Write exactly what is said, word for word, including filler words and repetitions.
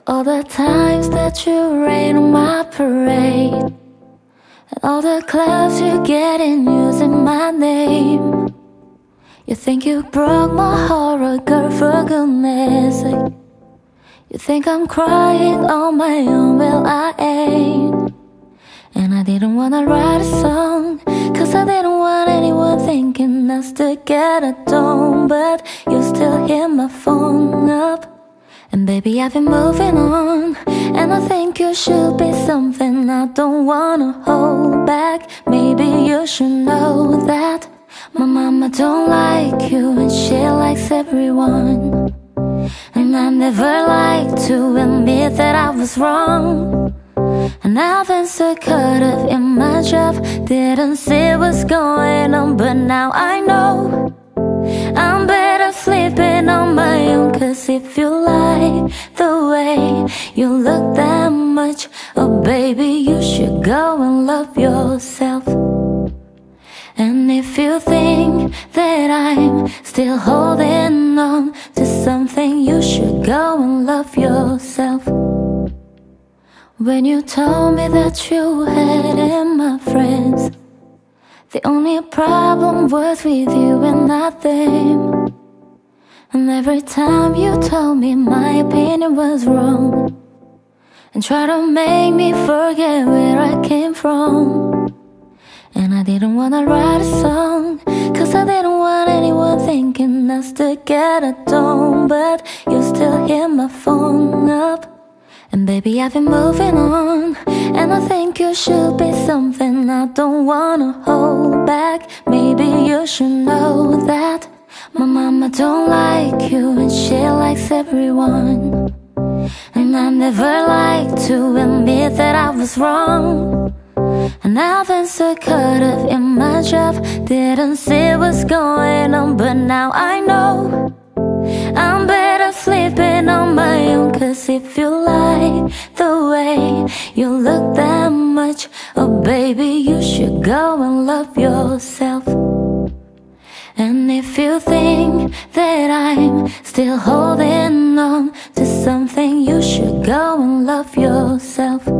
All the times that you rain on my parade, and all the clubs you get in using my name. You think you broke my heart, oh girl, for goodness sake. You think I'm crying on my own, well I ain't. And I didn't wanna write a song, cause I didn't want anyone thinking us together, don't. But you still hit my phone up, and baby I've been moving on. And I think you should be something I don't wanna hold back. Maybe you should know that my mama don't like you and she likes everyone. And I never like to admit that I was wrong. And I've been so caught up in my job, didn't see what's going on. But now I know I'm better sleeping on my own. Cause if you like the way you look that much, oh baby, you should go and love yourself. And if you think that I'm still holding on to something, you should go and love yourself. When you told me that you had my friends, the only problem was with you and not them. And every time you told me my opinion was wrong, and tried to make me forget where I came from. And I didn't wanna write a song, cause I didn't want anyone thinking us together, don't. But you still hit my phone up, and baby I've been moving on. And I think you should be something I don't wanna hold back. Maybe you should know that my mama don't like you and she likes everyone. And I never like to admit that I was wrong. And I've been so caught up in my job, didn't see what's going on. But now I know I'm better sleeping on my own. Cause if you like the way you look that much, oh baby, you should go and love yourself. And if you think that I'm still holding on to something, you should go and love yourself.